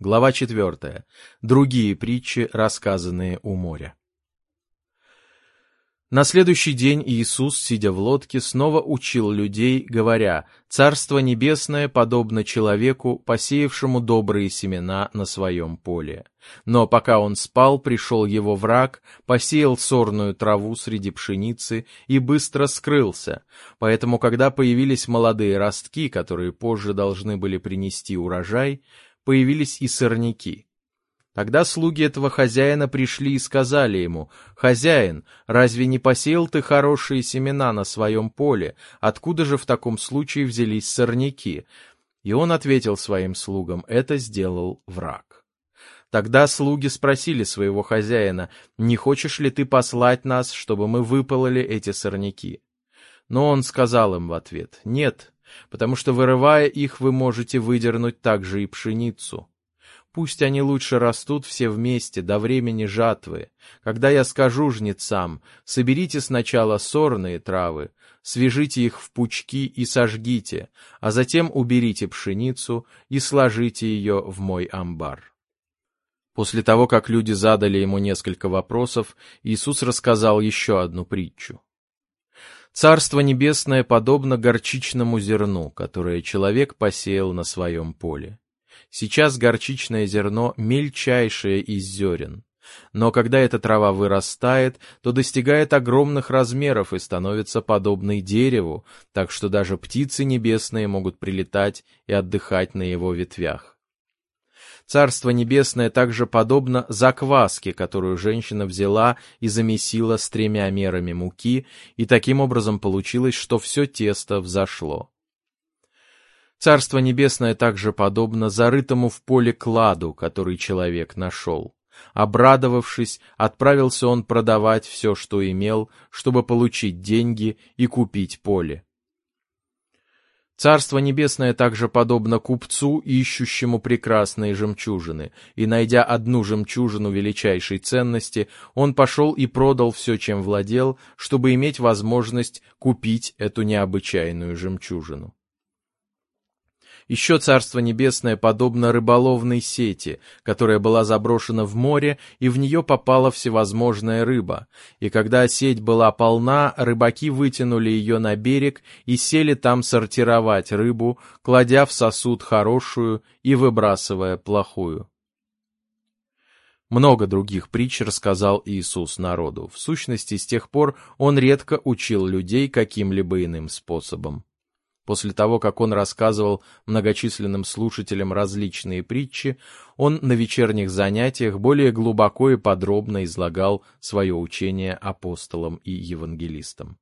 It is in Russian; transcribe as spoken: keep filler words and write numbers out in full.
Глава четвертая. Другие притчи, рассказанные у моря. На следующий день Иисус, сидя в лодке, снова учил людей, говоря: «Царство небесное подобно человеку, посеявшему добрые семена на своем поле. Но пока он спал, пришел его враг, посеял сорную траву среди пшеницы и быстро скрылся. Поэтому, когда появились молодые ростки, которые позже должны были принести урожай, появились и сорняки. Тогда слуги этого хозяина пришли и сказали ему: «Хозяин, разве не посеял ты хорошие семена на своем поле? Откуда же в таком случае взялись сорняки?» И он ответил своим слугам: «Это сделал враг». Тогда слуги спросили своего хозяина: «Не хочешь ли ты послать нас, чтобы мы выпололи эти сорняки?» Но он сказал им в ответ: «Нет, потому что, вырывая их, вы можете выдернуть также и пшеницу. Пусть они лучше растут все вместе до времени жатвы. Когда я скажу жнецам: соберите сначала сорные травы, свяжите их в пучки и сожгите, а затем уберите пшеницу и сложите ее в мой амбар». После того, как люди задали ему несколько вопросов, Иисус рассказал еще одну притчу. «Царство небесное подобно горчичному зерну, которое человек посеял на своем поле. Сейчас горчичное зерно мельчайшее из зерен, но когда эта трава вырастает, то достигает огромных размеров и становится подобной дереву, так что даже птицы небесные могут прилетать и отдыхать на его ветвях. Царство небесное также подобно закваске, которую женщина взяла и замесила с тремя мерами муки, и таким образом получилось, что все тесто взошло. Царство небесное также подобно зарытому в поле кладу, который человек нашел. Обрадовавшись, отправился он продавать все, что имел, чтобы получить деньги и купить поле. Царство небесное также подобно купцу, ищущему прекрасные жемчужины, и, найдя одну жемчужину величайшей ценности, он пошел и продал все, чем владел, чтобы иметь возможность купить эту необычайную жемчужину. Еще Царство Небесное подобно рыболовной сети, которая была заброшена в море, и в нее попала всевозможная рыба. И когда сеть была полна, рыбаки вытянули ее на берег и сели там сортировать рыбу, кладя в сосуд хорошую и выбрасывая плохую». Много других притч рассказал Иисус народу. В сущности, с тех пор он редко учил людей каким-либо иным способом. После того, как он рассказывал многочисленным слушателям различные притчи, он на вечерних занятиях более глубоко и подробно излагал свое учение апостолам и евангелистам.